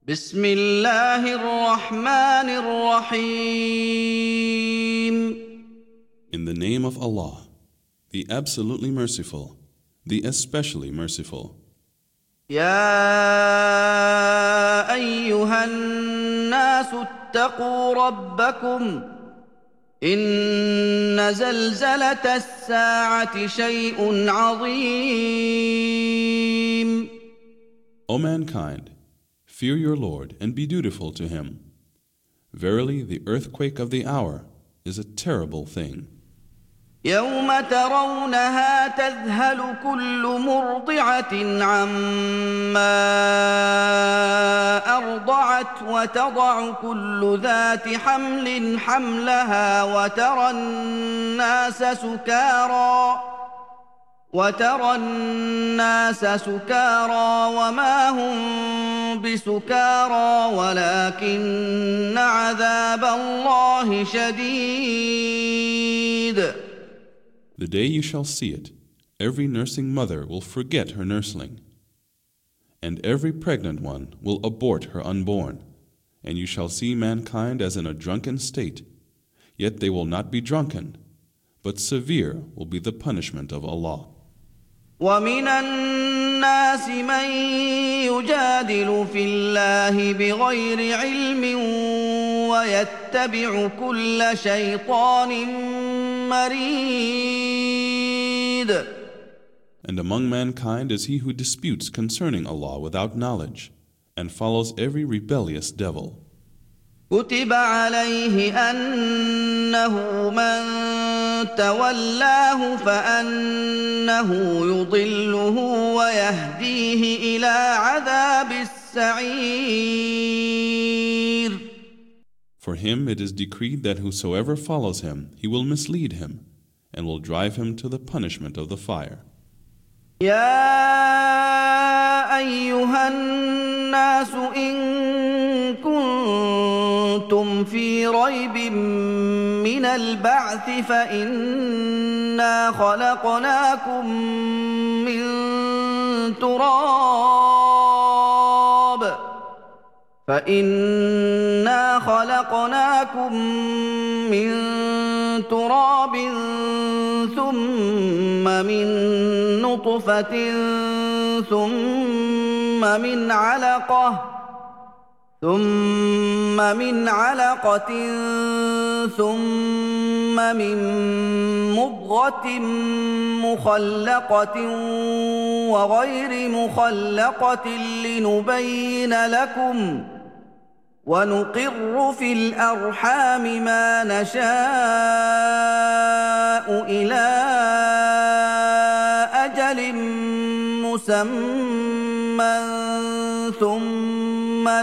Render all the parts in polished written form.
بسم الله الرحمن الرحيم. In the name of Allah, the absolutely merciful, the especially merciful. يا أيها الناس اتقوا ربكم إن زلزلة الساعة شيء عظيم. O mankind, fear your Lord and be dutiful to Him. Verily, the earthquake of the hour is a terrible thing. يوم ترونها تذهل كل مرضعة عما أرضعت وتضع كل ذات حمل حملها وترى الناس سكارى وما هم بسكارى ولكن عذاب الله شديد. The day you shall see it, every nursing mother will forget her nursling, and every pregnant one will abort her unborn, and you shall see mankind as in a drunken state, yet they will not be drunken, but severe will be the punishment of Allah. ومن الناس من يجادل في الله بغير علم ويتبع كل شيطان مريد. And among mankind is he who disputes concerning Allah without knowledge, and follows every rebellious devil. كتب عليه أنه من تولاه فأنه يضله ويهديه إلى عذاب السعير. For him it is decreed that whosoever follows him, he will mislead him, and will drive him to the punishment of the fire. يا أيها الناس إن كنتم في ريب من البعث فإنا خلقناكم من تراب ثم من نطفة ثم من علقة ثم من مضغة مخلقة وغير مخلقة لنبين لكم ونقر في الأرحام ما نشاء إلى أجل مسمى ثم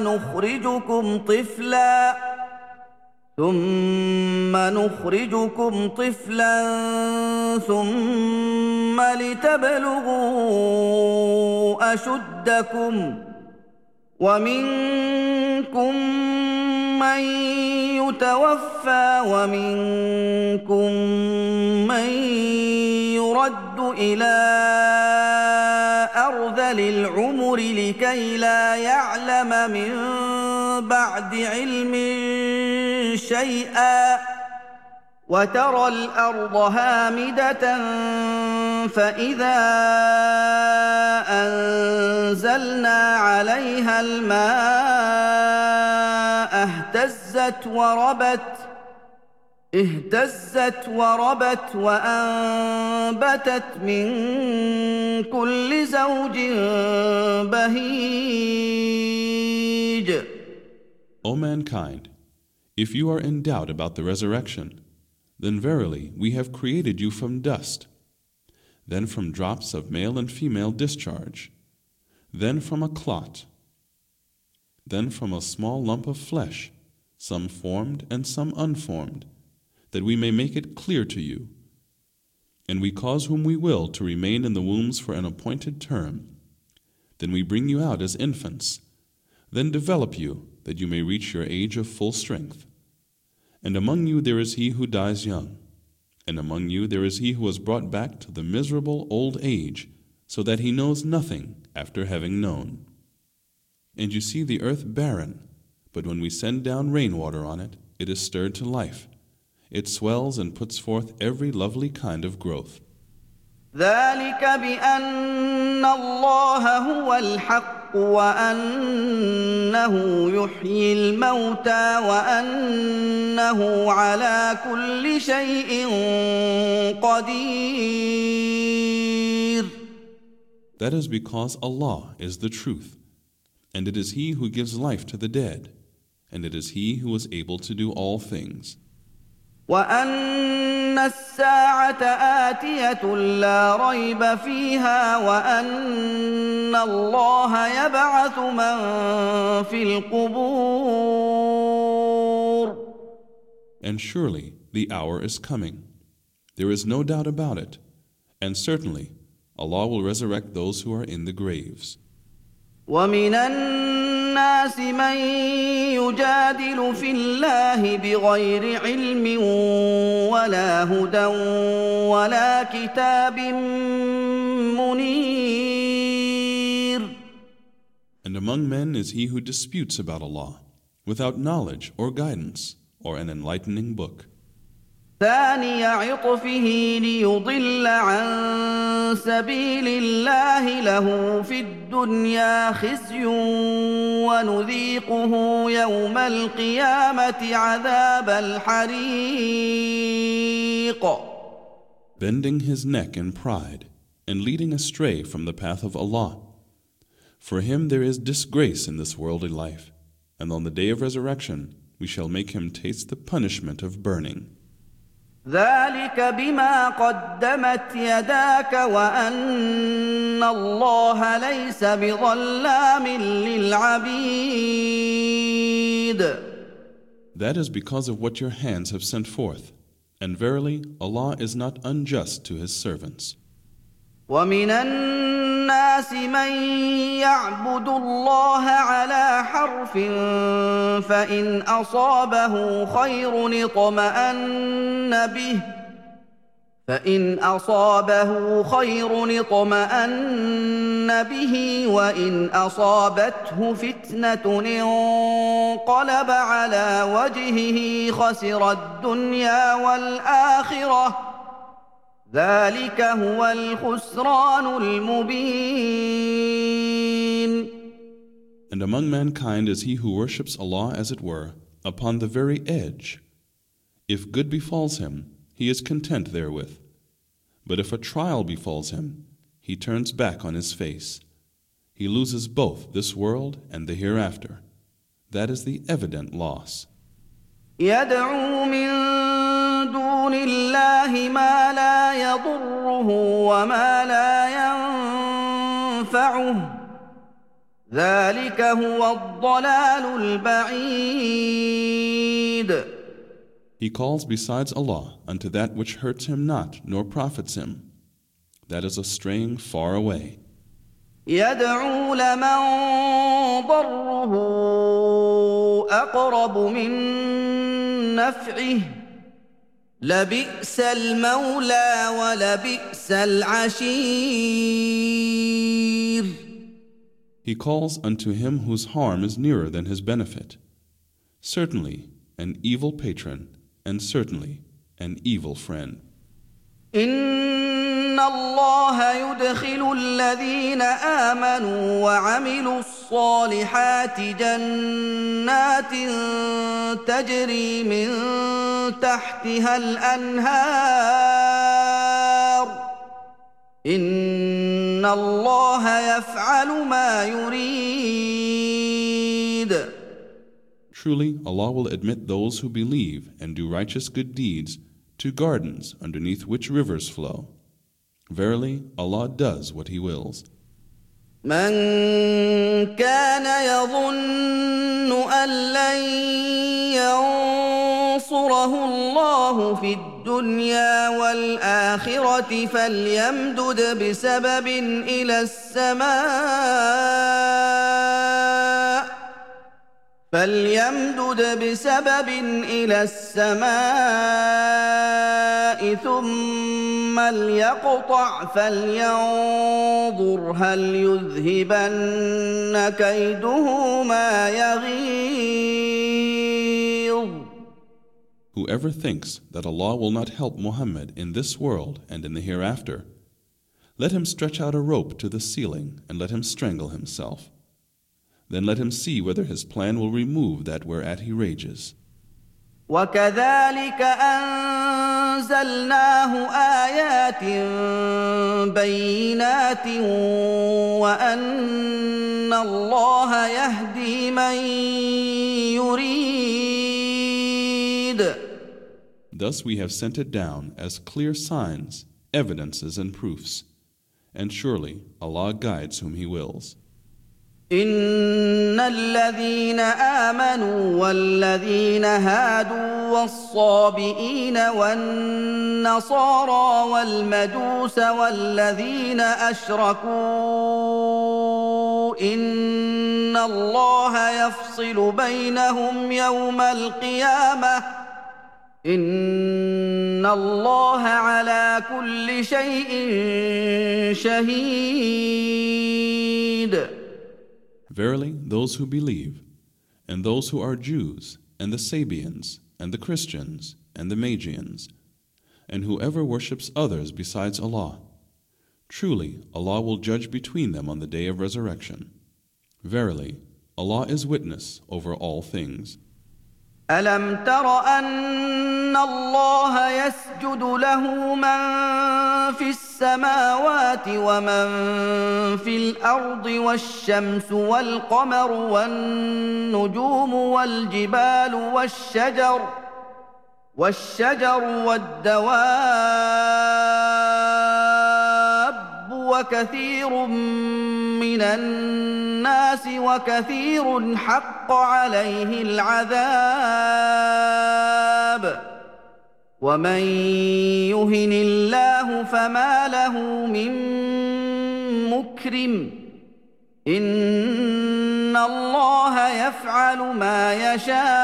نخرجكم طفلا ثم لتبلغوا أشدكم ومنكم من يتوفى ومنكم من يرد إلى أرذل العمر لكي لا يعلم من بعد علم شيئا وترى الأرض هامدة فإذا أنزلنا عليها الماء اهتزت وربت وأنبتت من كل زوج بهيج. O mankind, if you are in doubt about the resurrection, then verily we have created you from dust, then from drops of male and female discharge, then from a clot, then from a small lump of flesh, some formed and some unformed, that we may make it clear to you. And we cause whom we will to remain in the wombs for an appointed term. Then we bring you out as infants, then develop you that you may reach your age of full strength. And among you there is he who dies young, and among you there is he who is brought back to the miserable old age, so that he knows nothing after having known. And you see the earth barren, but when we send down rainwater on it, it is stirred to life. It swells and puts forth every lovely kind of growth. ذلك بأن الله هو الحق وأنه يحيي الموتى وأنه على كل شيء قدير. That is because Allah is the truth, and it is He who gives life to the dead, and it is He who is able to do all things. وأن الساعة آتية لا ريب فيها وأن الله يبعث من في القبور. And surely the hour is coming. There is no doubt about it. And certainly Allah will resurrect those who are in the graves. ومن الناس من يجادل في الله بغير علم ولا هدى ولا كتاب منير. And among men is he who disputes about Allah without knowledge or guidance or an enlightening book. ثاني عطفه ليضل عن سبيل الله له في الدنيا خزي ونذيقه يوم القيامة عذاب الحريق. Bending his neck in pride and leading astray from the path of Allah. For him there is disgrace in this worldly life, and on the day of resurrection we shall make him taste the punishment of burning. ذلك بما قدمت يداك وأن الله ليس بظلام للعبيد. That is because of what your hands have sent forth, and verily Allah is not unjust to His servants. ومن الناس من يعبد الله على حرف فإن أصابه خير اطمأن به وإن أصابته فتنة انقلب على وجهه خسر الدنيا والآخرة ذلك هو الخسران المبين. And among mankind is he who worships Allah as it were upon the very edge. If good befalls him, he is content therewith. But if a trial befalls him, he turns back on his face. He loses both this world and the hereafter. That is the evident loss. يدعو من دون الله ما لا يضره وما لا ينفعه ذلك هو الضلال البعيد. He calls besides Allah unto that which hurts him not nor profits him. That is a straying far away. يدعو لمن ضره أقرب من نفعه لبئس المولى ولبئس العشير. He calls unto him whose harm is nearer than his benefit. Certainly an evil patron, and certainly an evil friend. إن الله يدخل الذين آمنوا وعملوا الصالحات جنات تجري من تحتها الأنهار إن الله يفعل ما يريد. Truly, Allah will admit those who believe and do righteous good deeds to gardens underneath which rivers flow. Verily, Allah does what He wills. من كان يظن أن لن ينصره الله في الدنيا والآخرة فليمدد بسبب إلى السماء فليمدد بسبب إلى السماء ثم ليقطع فلينظر هل يذهبن كيده ما يغيظ. Whoever thinks that Allah will not help Muhammad in this world and in the hereafter, let him stretch out a rope to the ceiling and let him strangle himself. Then let him see whether his plan will remove that whereat he rages. وكذلك أنزلناه آيات بينات وأن الله يهدي من يريد. Thus we have sent it down as clear signs, evidences and proofs. And surely Allah guides whom He wills. إن الذين آمنوا والذين هادوا والصابئين والنصارى والمجوس والذين أشركوا إن الله يفصل بينهم يوم القيامة إن الله على كل شيء شهيد. Verily, those who believe, and those who are Jews, and the Sabians, and the Christians, and the Magians, and whoever worships others besides Allah, truly Allah will judge between them on the day of resurrection. Verily, Allah is witness over all things. ألم تر أن الله يسجد له من في السماوات ومن في الأرض والشمس والقمر والنجوم والجبال والشجر والدواب وكثير من الناس وكثير حق عليه العذاب ومن يهن الله فما له من مكرم إن الله يفعل ما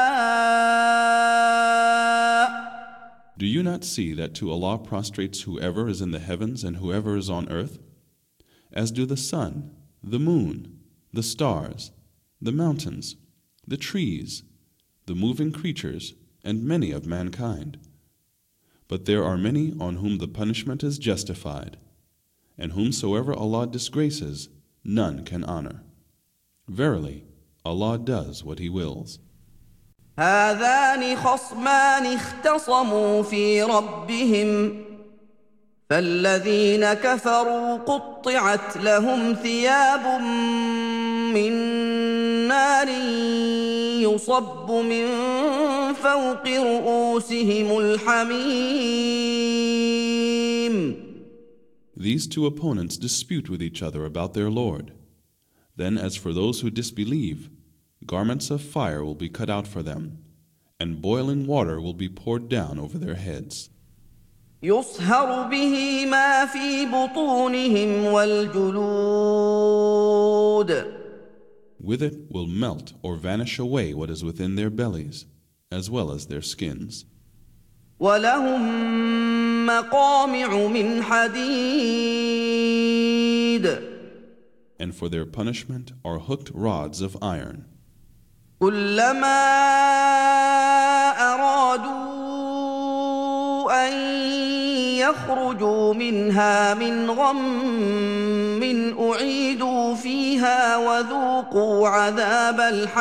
يشاء. Do you not see that to Allah prostrates whoever is in the heavens and whoever is on earth, as do the sun, the moon, the stars, the mountains, the trees, the moving creatures, and many of mankind? But there are many on whom the punishment is justified, and whomsoever Allah disgraces, none can honor. Verily, Allah does what He wills. هذان خصمان اختصموا في ربهم فالذين كفروا قطعت لهم ثياب من نار يصب من فوق رؤوسهم الحميم. These two opponents dispute with each other about their Lord. Then as for those who disbelieve, garments of fire will be cut out for them, and boiling water will be poured down over their heads. يصهر به ما في بطونهم والجلود. With it will melt or vanish away what is within their bellies, as well as their skins. ولهم مقامع من حديد. And for their punishment are hooked rods of iron. كلما أرادوا أن يخرجوا منها من غم أعيدوا فيها وذوقوا عذاب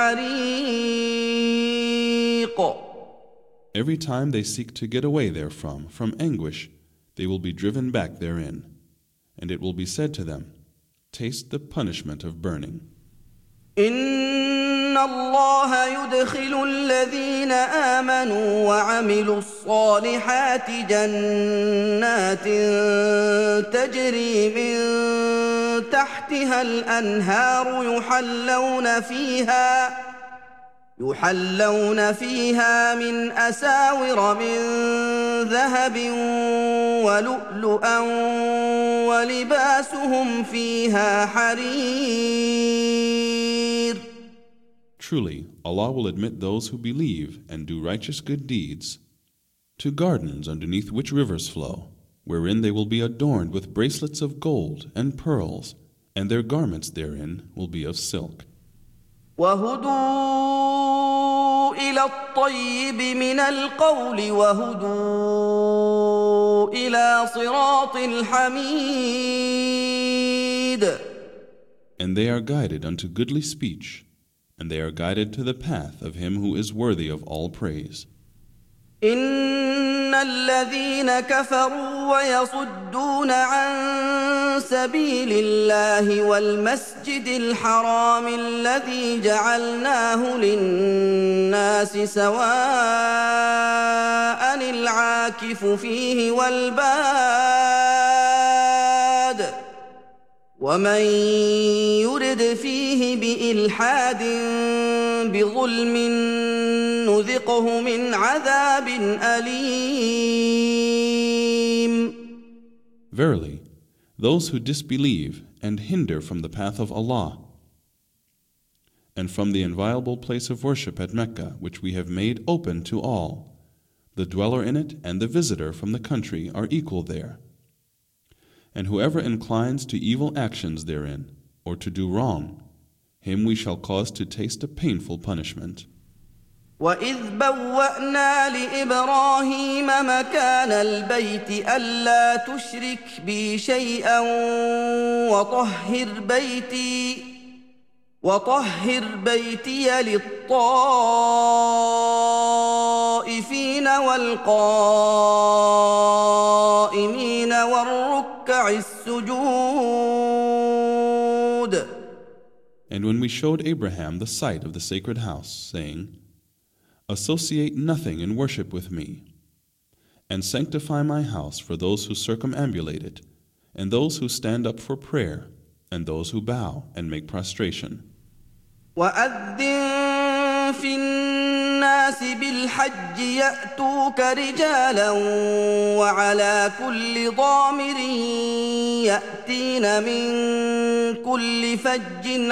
الحريق. Every time they seek to get away therefrom, from anguish, they will be driven back therein. And it will be said to them, taste the punishment of burning. إن الله يدخل الذين آمنوا وعملوا الصالحات جنات تجري من تحتها الأنهار يحلون فيها من أساور من ذهب ولؤلؤا ولباسهم فيها حرير. Truly, Allah will admit those who believe and do righteous good deeds to gardens underneath which rivers flow, wherein they will be adorned with bracelets of gold and pearls, and their garments therein will be of silk. وهدوا إلى الطيب من القول وهدوا إلى صراط الحميد. And they are guided unto goodly speech, and they are guided to the path of him who is worthy of all praise. إن الذين كفروا ويصدون عن سبيل الله والمسجد الحرام الذي جعلناه للناس سواء العاكف فيه والباد ومن يرد فيه بإلحاد بظلم نذقه من عذاب أليم. Verily, those who disbelieve and hinder from the path of Allah and from the inviolable place of worship at Mecca, which we have made open to all, the dweller in it and the visitor from the country are equal there. And whoever inclines to evil actions therein, or to do wrong, him we shall cause to taste a painful punishment. وَإِذْ بَوَّأْنَا لِإِبْرَاهِيمَ مَكَانَ الْبَيْتِ أَلَّا تُشْرِكْ بِي شَيْئًا وَطَهِّرْ بَيْتِيَ لِلطَّائِفِينَ وَالْقَائِمِينَ وَالرُّكَّعِ السُّجُودِ. And when we showed Abraham the site of the sacred house, saying, Associate nothing in worship with me, and sanctify my house for those who circumambulate it, and those who stand up for prayer, and those who bow and make prostration. وَأَذِّن فِي النَّاسِ بِالْحَجِّ يَأْتُوكَ رِجَالًا وَعَلَى كُلِّ ضَامِرٍ يَأْتِينَ مِنْ كُلِّ فَجٍّ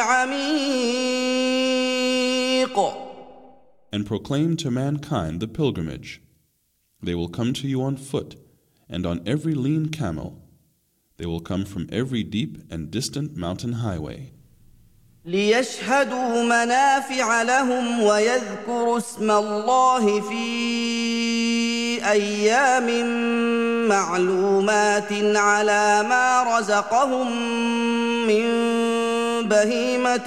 عَمِيقٍ. And proclaim to mankind the pilgrimage. They will come to you on foot, and on every lean camel. They will come from every deep and distant mountain highway. لِيَشْهَدُوا مَنَافِعَ لَهُمْ وَيَذْكُرُوا اسْمَ اللَّهِ فِي أَيَّامٍ مَّعْلُومَاتٍ عَلَى مَا رَزَقَهُم مِّن بَهِيمَةِ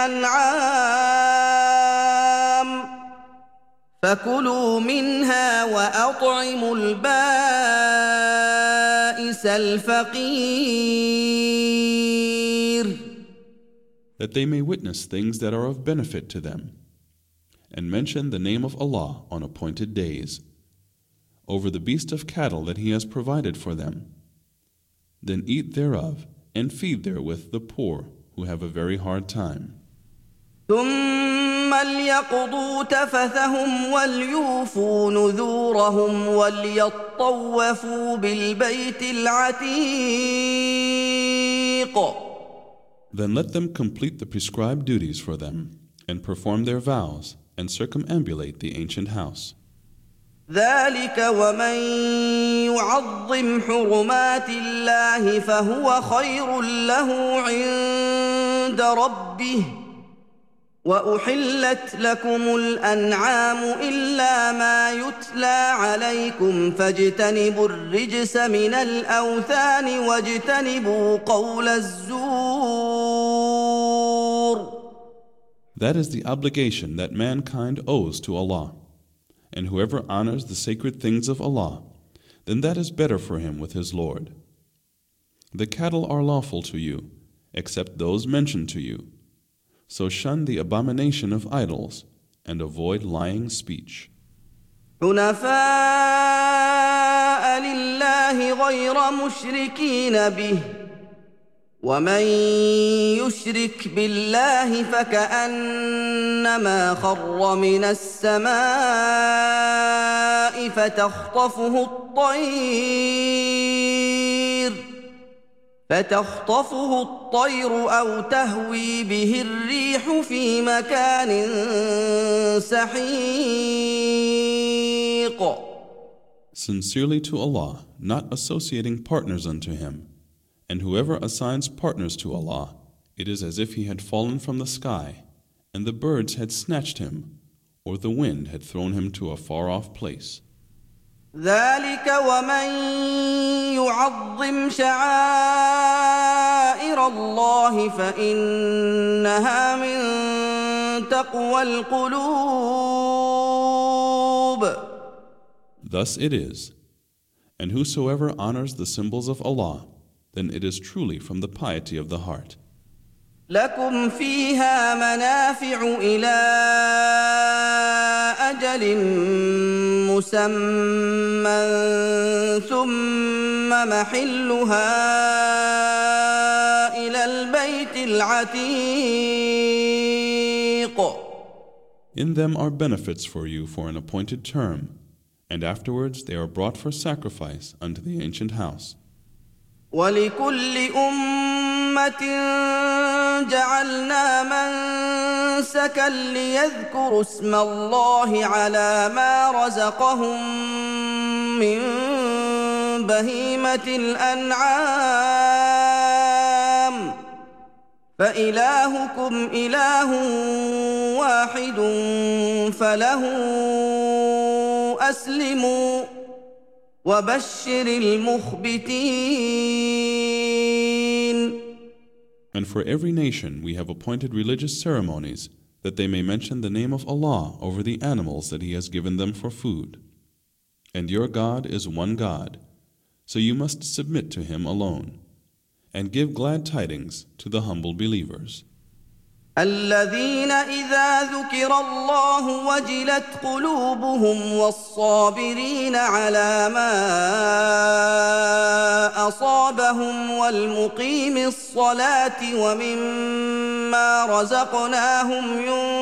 الْأَنْعَامِ فَكُلُوا مِنْهَا وَأَطْعِمُوا الْبَائِسَ الْفَقِيرَ. That they may witness things that are of benefit to them, and mention the name of Allah on appointed days, over the beast of cattle that He has provided for them. Then eat thereof, and feed therewith the poor who have a very hard time. ثُمَّ لْيَقْضُوا تَفَثَهُمْ وَلْيُوفُوا نُذُورَهُمْ وَلْيَطَّوَّفُوا بِالْبَيْتِ الْعَتِيقِ. Then let them complete the prescribed duties for them, and perform their vows, and circumambulate the ancient house. ذَلِكَ وَمَن يُعَظِّمْ حُرُمَاتِ اللَّهِ فَهُوَ خَيْرٌ لَّهُ عِندَ رَبِّهِ وَأُحِلَّتْ لَكُمُ الْأَنْعَامُ إِلَّا مَا يُتْلَى عَلَيْكُمْ فَاجْتَنِبُوا الرِّجْسَ مِنَ الْأَوْثَانِ وَاجْتَنِبُوا قَوْلَ الزُّورِ. That is the obligation that mankind owes to Allah. And whoever honors the sacred things of Allah, then that is better for him with his Lord. The cattle are lawful to you, except those mentioned to you. So shun the abomination of idols, and avoid lying speech. حُنَفَاءَ لِلَّهِ غَيْرَ مُشْرِكِينَ بِهِ وَمَن يُشْرِكْ بِاللَّهِ فَكَأَنَّمَا خَرَّ مِنَ السَّمَاءِ فتخطفه الطير أو تهوي به الريح في مكان سحيق. Sincerely to Allah, not associating partners unto Him. And whoever assigns partners to Allah, it is as if he had fallen from the sky, and the birds had snatched him, or the wind had thrown him to a far-off place. ذلك ومن يعظم شعائر الله فإنها من تقوى القلوب. Thus it is, and whosoever honors the symbols of Allah, then it is truly from the piety of the heart. لكم فيها منافع إلى أجل مسمى ثم محلها إلى البيت العتيق. In them are benefits for you for an appointed term, and afterwards they are brought for sacrifice unto the ancient house. ولكل أمة جعلنا منسكا ليذكروا اسم الله على ما رزقهم من بهيمة الأنعام فإلهكم إله واحد فله أسلموا وبشر المخبتين. And for every nation we have appointed religious ceremonies that they may mention the name of Allah over the animals that He has given them for food. And your God is one God, so you must submit to Him alone, and give glad tidings to the humble believers. الذين إذا ذكر الله وجلت قلوبهم والصابرين على ما أصابهم والمقيم الصلاة ومما رزقناهم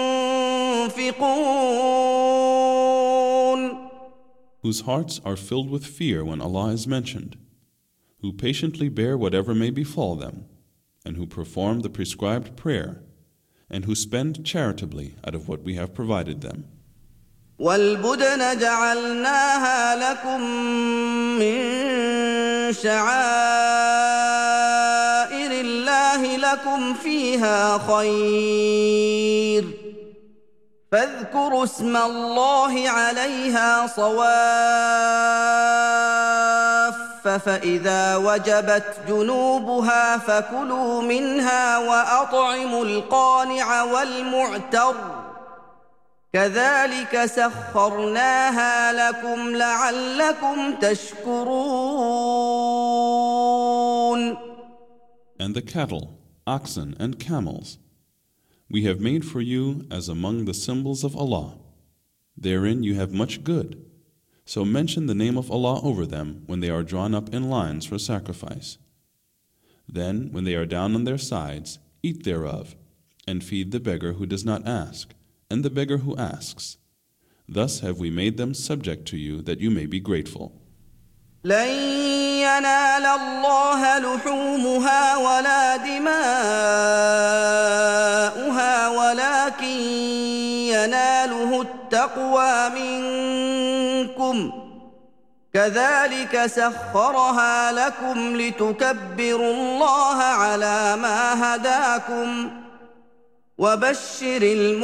ينفقون. Whose hearts are filled with fear when Allah is mentioned, who patiently bear whatever may befall them, and who perform the prescribed prayer, and who spend charitably out of what we have provided them. والبدن جعلناها لكم من شعائر الله لكم فيها خير فاذكروا اسم الله عليها صواف فإذا وجبت جنوبها فكلوا منها وأطعموا القانع والمعتر كذلك سخرناها لكم لعلكم تشكرون. And the cattle, oxen, and camels we have made for you as among the symbols of Allah. Therein you have much good. So mention the name of Allah over them when they are drawn up in lines for sacrifice. Then, when they are down on their sides, eat thereof, and feed the beggar who does not ask, and the beggar who asks. Thus have we made them subject to you that you may be grateful. لن ينال الله لحومها ولا دماؤها ولكن يناله التقوى منكم كذلك سخرها لكم لتكبروا الله على ما هداكم وبشر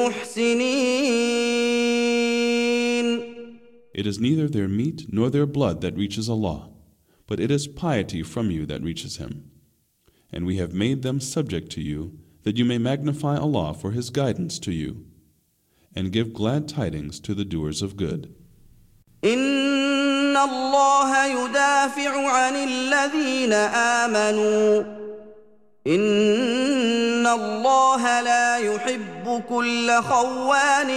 المحسنين. It is neither their meat nor their blood that reaches Allah, but it is piety from you that reaches Him. And we have made them subject to you, that you may magnify Allah for His guidance to you, and give glad tidings to the doers of good. إن الله يدافع عن الذين آمنوا إن الله لا يحب كل خوان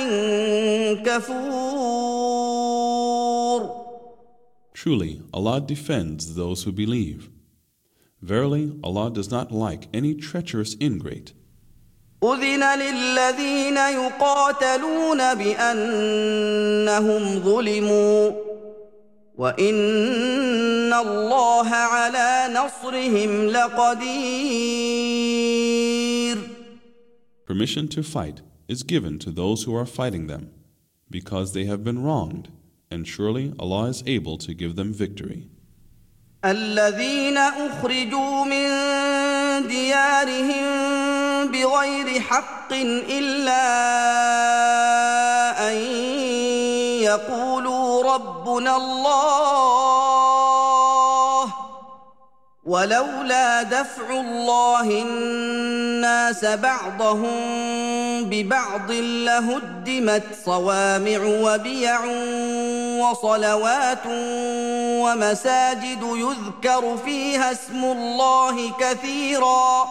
كفور. Truly, Allah defends those who believe. Verily, Allah does not like any treacherous ingrate. أذن للذين يقاتلون بأنهم ظلموا وَإِنَّ اللَّهَ عَلَى نَصْرِهِمْ لَقَدِيرٌ. Permission to fight is given to those who are fighting them, because they have been wronged, and surely Allah is able to give them victory. الَّذِينَ أُخْرِجُوا مِنْ دِيَارِهِمْ بِغَيْرِ حَقٍّ إِلَّا أَنْ يَقُولُوا رَبُّنَا اللَّهُ وَلَوْلَا دَفْعُ اللَّهِ النَّاسَ بَعْضَهُم بِبَعْضٍ لَهُدِّمَتْ صَوَامِعُ وَبِيَعٌ وَصَلَوَاتٌ وَمَسَاجِدُ يُذْكَرُ فِيهَا اسْمُ اللَّهِ كَثِيرًا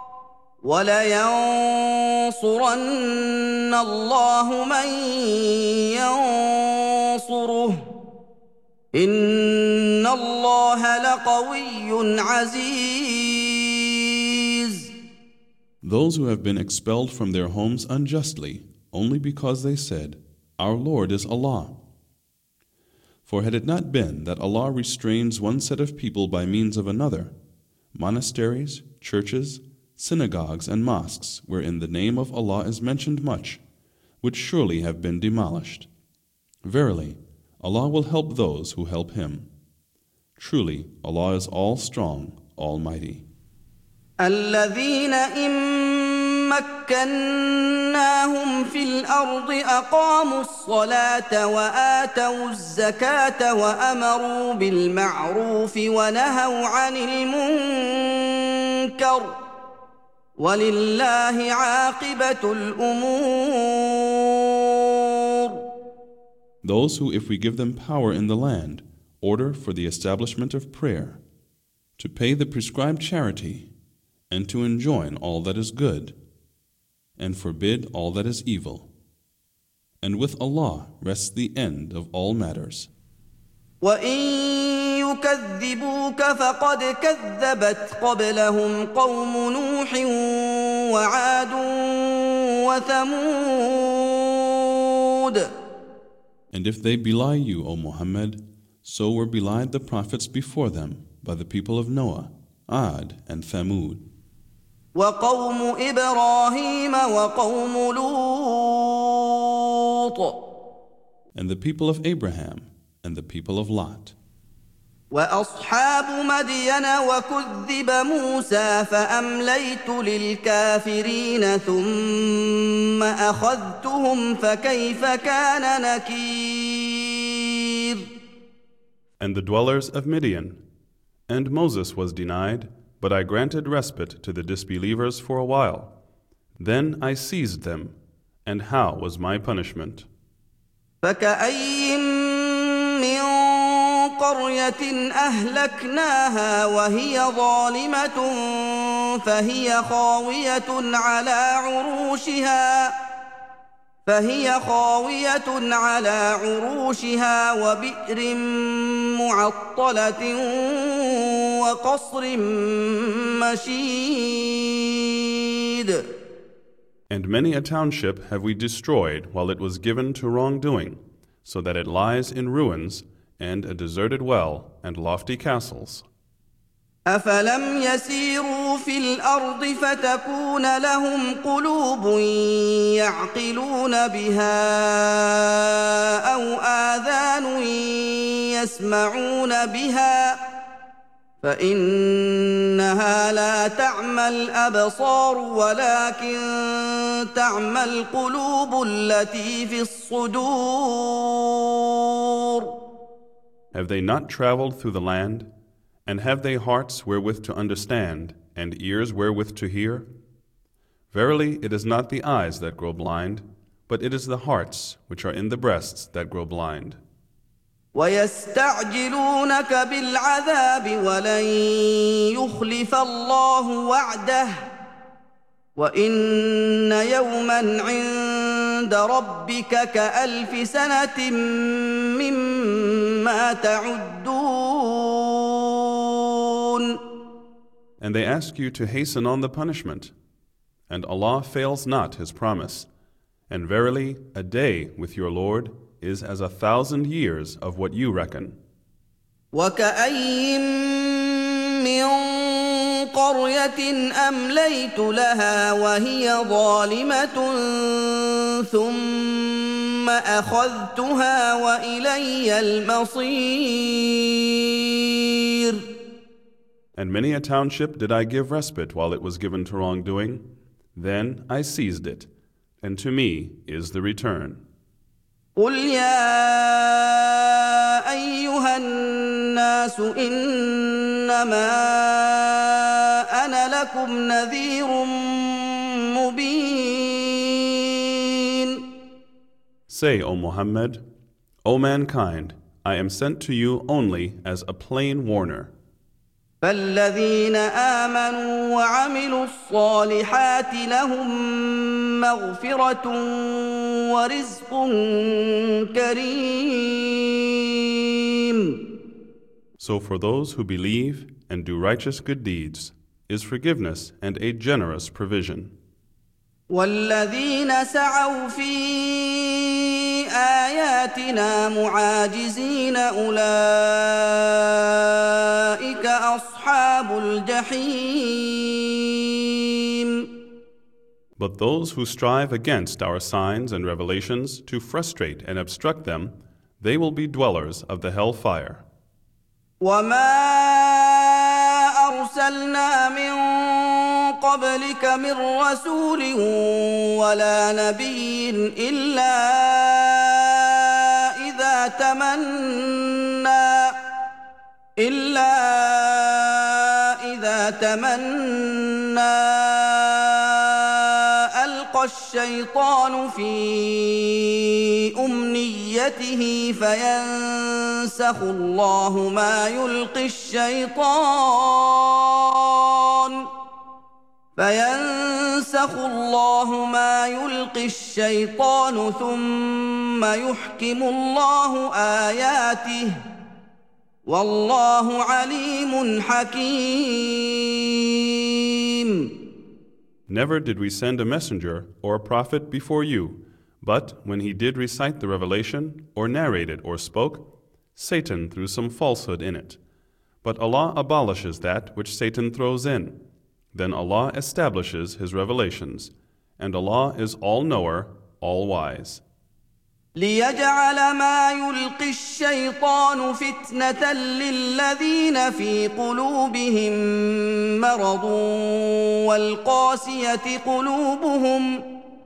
وَلَيَنصُرَنَّ اللَّهُ مَن يَنصُرُهُ إِنَّ اللَّهَ لَقَوِيٌّ عَزِيزٌ. Those who have been expelled from their homes unjustly, only because they said, "Our Lord is Allah." For had it not been that Allah restrains one set of people by means of another, monasteries, churches, synagogues and mosques wherein the name of Allah is mentioned much, would surely have been demolished. Verily, Allah will help those who help Him. Truly, Allah is all-strong, almighty. الَّذِينَ إِن مَّكَّنَّاهُمْ فِي الْأَرْضِ أَقَامُوا الصَّلَاةَ وَآتَوُا الزَّكَاةَ وَأَمَرُوا بِالْمَعْرُوفِ وَنَهَوْا عَنِ الْمُنكَرِ وَلِلَّهِ عَاقِبَةُ الْأُمُورِ. Those who, if we give them power in the land, order for the establishment of prayer, to pay the prescribed charity, and to enjoin all that is good, and forbid all that is evil. And with Allah rests the end of all matters. وَإِن يُكَذِّبُوكَ فَقَدْ كَذَّبَتْ قَبْلَهُمْ قَوْمُ نُوحٍ وَعَادٌ وَثَمُودُ. And if they belie you, O Muhammad, so were belied the prophets before them by the people of Noah, Ad, and Thamud. وَقَوْمُ إِبْرَاهِيمَ وَقَوْمُ لُوطٍ. And the people of Abraham and the people of Lot. وَأَصْحَابُ مَدْيَنَ وَكُذِّبَ مُوسَى فَأَمْلَيْتُ لِلْكَافِرِينَ ثُمَّ أَخَذْتُهُمْ فَكَيْفَ كَانَ نَكِيرِ. And the dwellers of Midian. And Moses was denied, but I granted respite to the disbelievers for a while. Then I seized them, and how was my punishment? فَكَأَيٍّن مِّن قَرْيَةٍ أَهْلَكْنَاهَا وَهِيَ ظَالِمَةٌ فهي خاوية على عروشها وبئر معطلة وقصر مشيد. And many a township have we destroyed while it was given to wrongdoing, so that it lies in ruins, and a deserted well, and lofty castles. أفلم يسيروا في الأرض فتكون لهم قلوب يعقلون بها أو آذان يسمعون بها فإنها لا تعمى الأبصار ولكن تعمى القلوب التي في الصدور. Have they not traveled through the land? And have they hearts wherewith to understand, and ears wherewith to hear? Verily, it is not the eyes that grow blind, but it is the hearts which are in the breasts that grow blind. وَيَسْتَعْجِلُونَكَ بِالْعَذَابِ وَلَن يُخْلِفَ اللَّهُ وَعْدَهُ وَإِنَّ يَوْمًا عِندَ رَبِّكَ كَأَلْفِ سَنَةٍ مِّمَّا تَعُدُّونَ. And they ask you to hasten on the punishment, and Allah fails not His promise, and verily a day with your Lord is as 1,000 years of what you reckon. وكأين من قرية أمليت لها وهي ظالمة ثم أخذتها وإلي المصير. And many a township did I give respite while it was given to wrongdoing. Then I seized it, and to me is the return. قل يا أيها الناس إنما أنا لكم نذير مبين. Say, O Muhammad, O mankind, I am sent to you only as a plain warner. فالذين آمنوا وعملوا الصالحات لهم مغفرة ورزق كريم. So for those who believe and do righteous good deeds is forgiveness and a generous provision. والذين سعوا في آياتنا معاجزين أولئك أصحاب الجحيم. But those who strive against our signs and revelations to frustrate and obstruct them, they will be dwellers of the hell fire. وما أرسلنا من قبلك من رسول ولا نبي إلا إذا تمنى ألقى الشيطان في أمنيته فينسخ الله ما يلقي الشيطان ثم يحكم الله آياته والله عليم حكيم. Never did we send a messenger or a prophet before you, but when he did recite the revelation or narrated or spoke, Satan threw some falsehood in it. But Allah abolishes that which Satan throws in. Then Allah establishes His revelations, and Allah is all-knower, all-wise. ليجعل ما يلقي الشيطان فتنة للذين في قلوبهم مرض والقاسية قلوبهم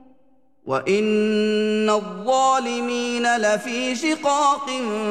وإن الظالمين لفي شقاق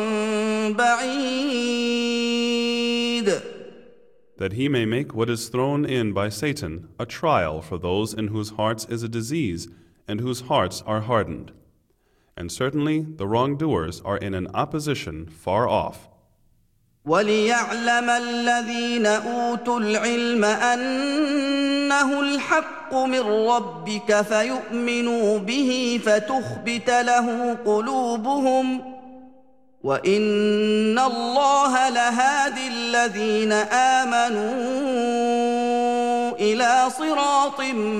بعيد. That He may make what is thrown in by Satan a trial for those in whose hearts is a disease and whose hearts are hardened. And certainly the wrongdoers are in an opposition far off. وَلِيَعْلَمَ الَّذِينَ أُوتُوا الْعِلْمَ أَنَّهُ الْحَقُّ مِنْ رَبِّكَ فَيُؤْمِنُوا بِهِ فَتُخْبِتَ لَهُ قُلُوبُهُمْ وَإِنَّ اللَّهَ لَهَادِي الَّذِينَ آمَنُوا إِلَى صِرَاطٍ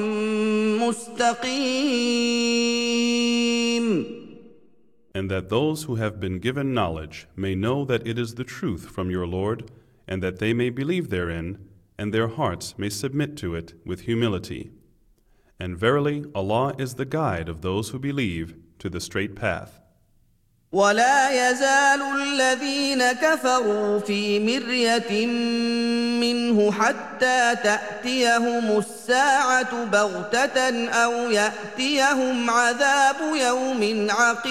مُسْتَقِيمٍ. And that those who have been given knowledge may know that it is the truth from your Lord, and that they may believe therein, and their hearts may submit to it with humility. And verily, Allah is the guide of those who believe to the straight path. ولا يزال الذين كفروا في مرية منه حتى تأتيهم الساعة بغتة أو يأتيهم عذاب يوم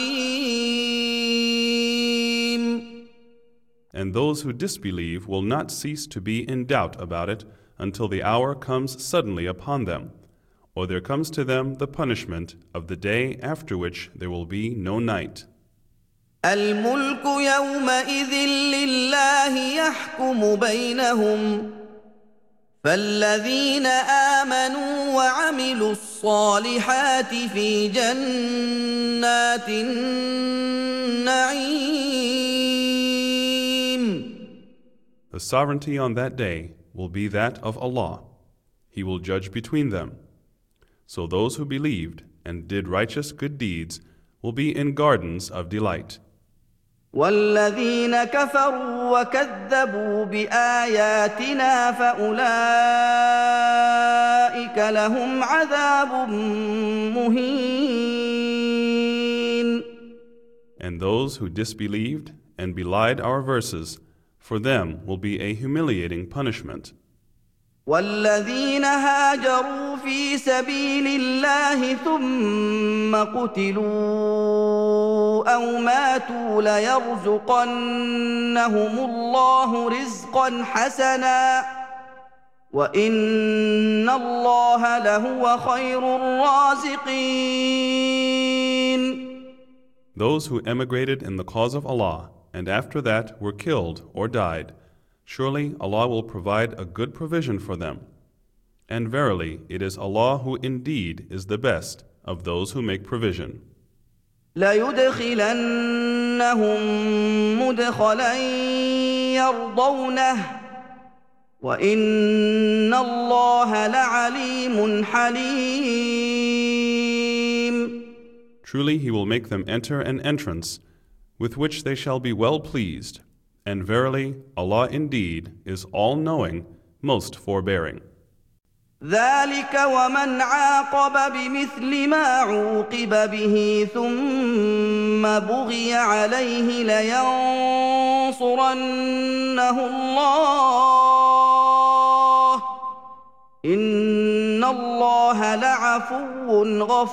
عقيم. And those who disbelieve will not cease to be in doubt about it until the hour comes suddenly upon them, or there comes to them the punishment of the day after which there will be no night. الملك يومئذ لله يحكم بينهم فالذين آمنوا وعملوا الصالحات في جنات النعيم. The sovereignty on that day will be that of Allah. He will judge between them. So those who believed and did righteous good deeds will be in gardens of delight. والذين كفروا وكذبوا بآياتنا فأولئك لهم عذاب مهين. And those who disbelieved and belied our verses, for them will be a humiliating punishment. والذين هاجروا في سبيل الله ثم قتلوا أو ماتوا ليرزقنهم الله رزقا حسنا وإن الله لهو خير الرازقين. Those who emigrated in the cause of Allah and after that were killed or died, surely Allah will provide a good provision for them. And verily, it is Allah who indeed is the best of those who make provision. لَيُدْخِلَنَّهُم مُّدْخَلًا يَرْضَوْنَهُ وَإِنَّ اللَّهَ لَعَلِيمٌ حَلِيمٌ. Truly, He will make them enter an entrance with which they shall be well pleased. And verily, Allah indeed is all-knowing, most forbearing. ذلك ومن عاقب بمثل ما عوقب به ثم بغي عليه لينصرنه الله إن الله لعفو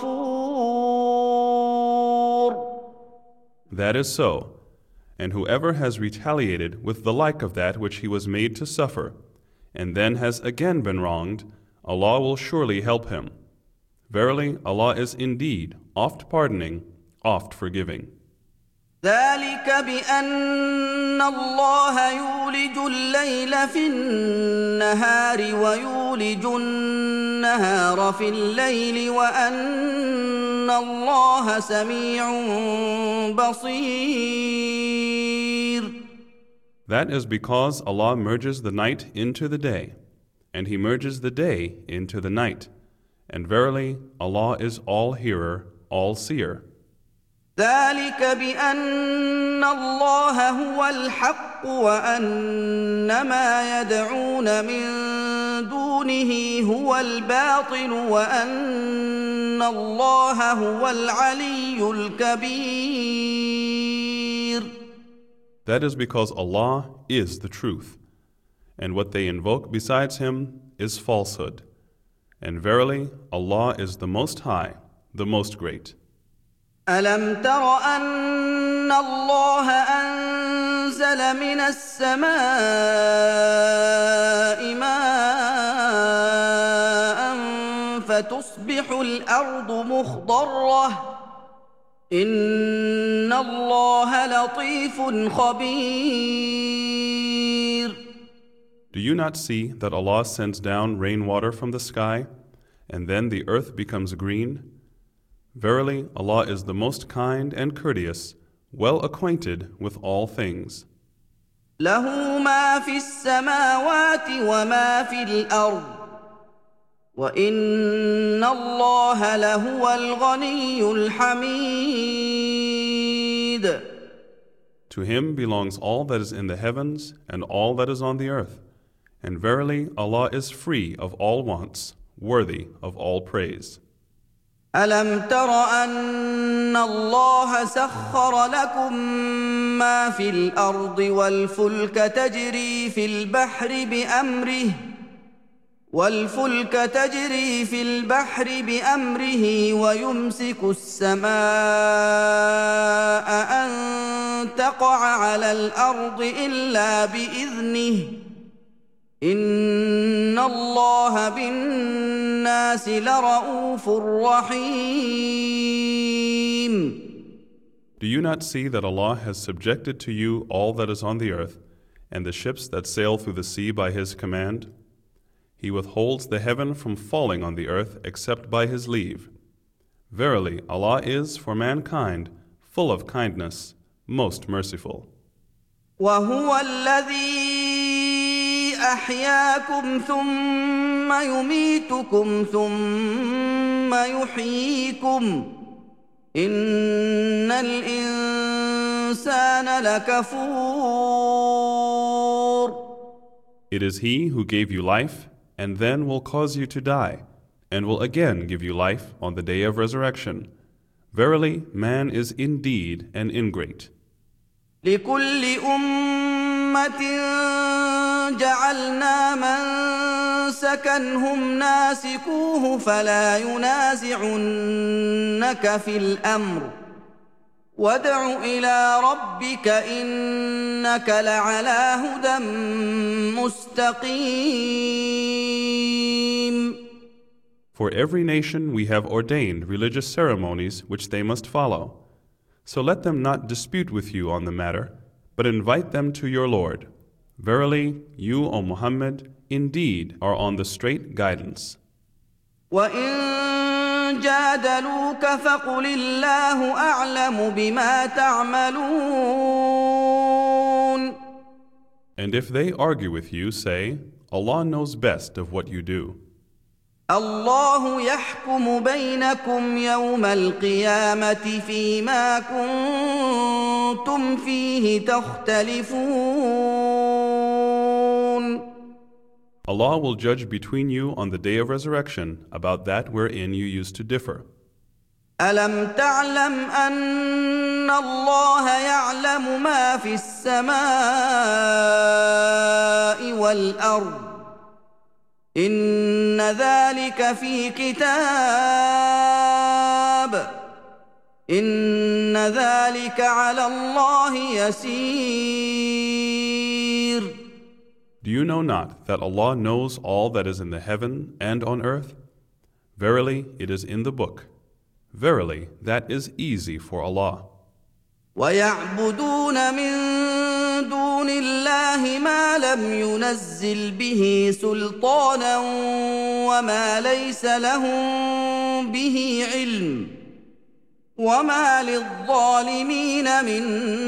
غفور. That is so. And whoever has retaliated with the like of that which he was made to suffer, and then has again been wronged, Allah will surely help him. Verily, Allah is indeed oft pardoning, oft forgiving. ذلك بأن الله يولج الليل في النهار ويولج النهار في الليل وأن الله سميع بصير. That is because Allah merges the night into the day, and He merges the day into the night. And verily, Allah is all-hearer, all-seer. ذلك بأن الله هو الحق وأن ما يدعون من دونه هو الباطل وأن الله هو العلي الكبير. That is because Allah is the truth, and what they invoke besides Him is falsehood. And verily, Allah is the Most High, the Most Great. ألم تر أن الله أنزل من السماء ماء فتصبح الأرض مخضرة إن الله لطيف خبير. Do you not see that Allah sends down rainwater from the sky, and then the earth becomes green? Verily, Allah is the most kind and courteous, well acquainted with all things. له ما في السماوات وما في الأرض وإن الله لهو الغني الحميد. To Him belongs all that is in the heavens and all that is on the earth. And verily, Allah is free of all wants, worthy of all praise. ألم تر أن الله سخر لكم ما في الأرض والفلك تجري في البحر بأمره ويمسك السماء أن تقع على الأرض إلا بإذنه إن الله بالناس لرءوف رحيم. Do you not see that Allah has subjected to you all that is on the earth, and the ships that sail through the sea by His command? He withholds the heaven from falling on the earth except by His leave. Verily, Allah is for mankind full of kindness, most merciful. وهو الذي أحياكم ثم يميتكم ثم يحييكم إن الإنسان الإنسان لكفور. It is He who gave you life and then will cause you to die, and will again give you life on the day of resurrection. Verily, man is indeed an ingrate. لكل أمة جعلنا منسكا هم ناسكوه فلا ينازعنك في الأمر وادع إلى ربك إنك لعلى هدى مستقيم. For every nation we have ordained religious ceremonies which they must follow. So let them not dispute with you on the matter, but invite them to your Lord. Verily, you, O Muhammad, indeed are on the straight guidance. وَإِن جَادَلُوكَ فَقُلِ اللَّهُ أَعْلَمُ بِمَا تَعْمَلُونَ. And if they argue with you, say, Allah knows best of what you do. الله يحكم بينكم يوم القيامة فيما كنتم فيه تختلفون. Allah will judge between you on the day of resurrection about that wherein you used to differ. ألم تعلم أن الله يعلم ما في السماء والأرض إن ذلك في كتاب إن ذلك على الله يسير. Do you know not that Allah knows all that is in the heaven and on earth? Verily, it is in the book. Verily, that is easy for Allah. ويعبدون من دون الله ما لم ينزل به سلطانا وما ليس لهم به علم وما للظالمين من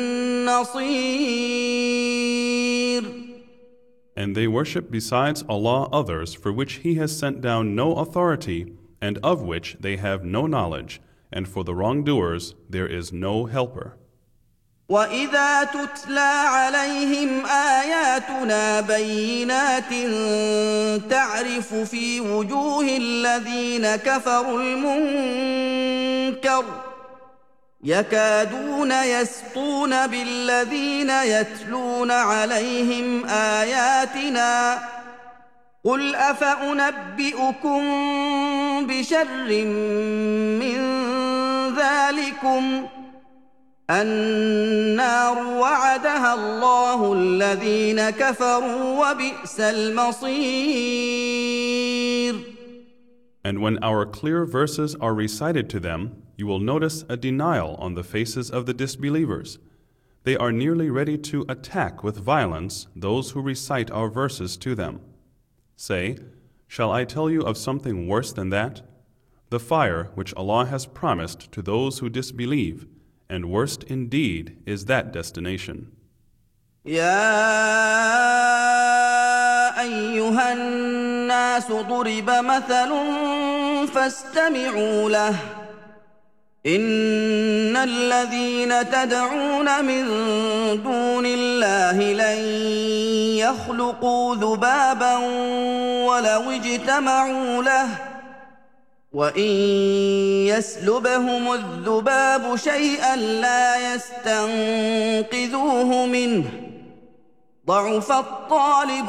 نصير. And they worship besides Allah others for which He has sent down no authority and of which they have no knowledge, and for the wrongdoers there is no helper. وَإِذَا تُتْلَى عَلَيْهِمْ آيَاتُنَا بَيِّنَاتٍ تَعْرِفُ فِي وُجُوهِ الَّذِينَ كَفَرُوا الْمُنكَرَ يَكَادُونَ يَسْطُونَ بِالَّذِينَ يَتْلُونَ عَلَيْهِمْ آيَاتِنَا قُلْ أَفَأُنَبِّئُكُم بِشَرٍّ مِّن ذَلِكُمْ النار وعدها الله الذين كفروا وبئس المصير. And when our clear verses are recited to them, you will notice a denial on the faces of the disbelievers. They are nearly ready to attack with violence those who recite our verses to them. Say, shall I tell you of something worse than that? The fire which Allah has promised to those who disbelieve, and worst indeed is that destination. يا أيها الناس ضرب مثل فاستمعوا له إن الذين تدعون من دون الله لن يخلقوا ذبابا ولو اجتمعوا له وَإِن يَسْلُبْهُمُ الذُّبَابُ شَيْئًا لَّا يَسْتَنقِذُوهُ مِنْهُ ضَعُفَ الطَّالِبُ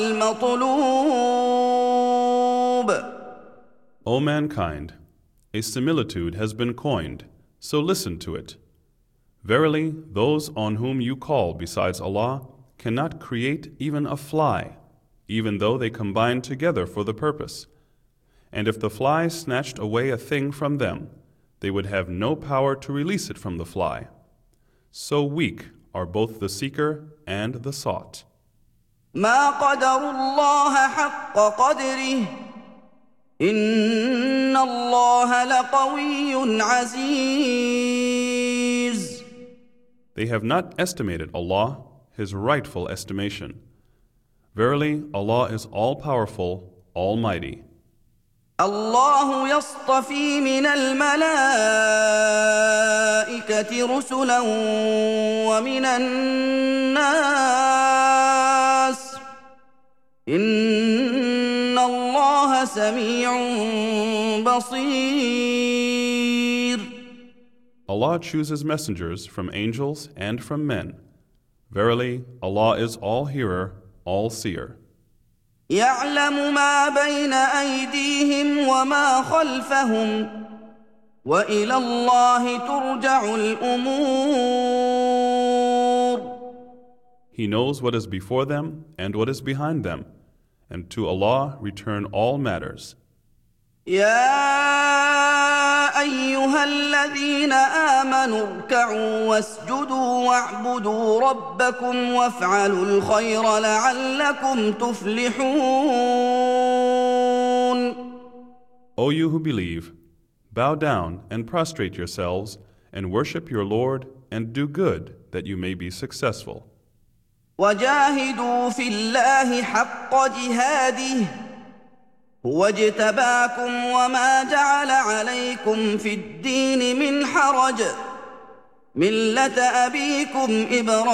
وَالْمَطْلُوبُ. O mankind, a similitude has been coined, so listen to it. Verily, those on whom you call besides Allah cannot create even a fly, even though they combine together for the purpose. And if the fly snatched away a thing from them, they would have no power to release it from the fly. So weak are both the seeker and the sought. ما قدروا الله حق قدره إن الله لقوي عزيز. They have not estimated Allah, His rightful estimation. Verily, Allah is all-powerful, almighty. الله يصطفي من الملائكة رسلا ومن الناس إن الله سميع بصير. Allah chooses messengers from angels and from men. Verily, Allah is all-hearer, all-seer. يعلم ما بين أيديهم وما خلفهم وإلى الله ترجع الأمور. He knows what is before them and what is behind them, and to Allah return all matters. يا أيها الذين آمنوا اركعوا واسجدوا واعبدوا ربكم وافعلوا الخير لعلكم تفلحون. O you who believe, bow down and prostrate yourselves and worship your Lord and do good that you may be successful. وجاهدوا في الله حق جهاده هو اجتباكم وما جعل عليكم في الدين من حرج ملة أبيكم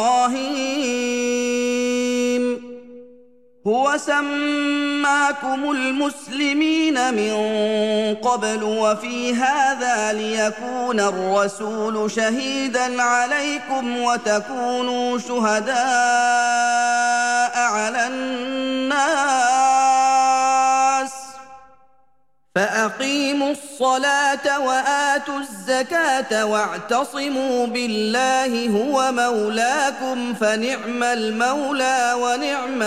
إبراهيم هو سماكم المسلمين من قبل وفي هذا ليكون الرسول شهيدا عليكم وتكونوا شهداء على الناس فأقيموا الصلاة وآتوا الزكاة واعتصموا بالله هو مولاكم فنعم المولى ونعم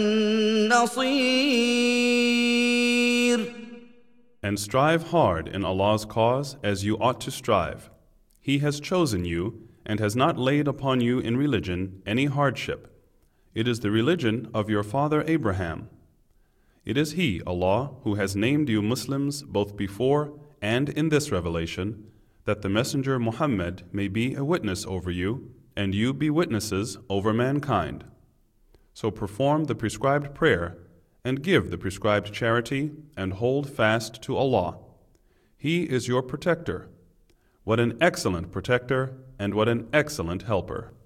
النصير. And strive hard in Allah's cause as you ought to strive. He has chosen you and has not laid upon you in religion any hardship. It is the religion of your father Abraham. It is He, Allah, who has named you Muslims both before and in this revelation, that the Messenger Muhammad may be a witness over you, and you be witnesses over mankind. So perform the prescribed prayer, and give the prescribed charity, and hold fast to Allah. He is your protector. What an excellent protector, and what an excellent helper.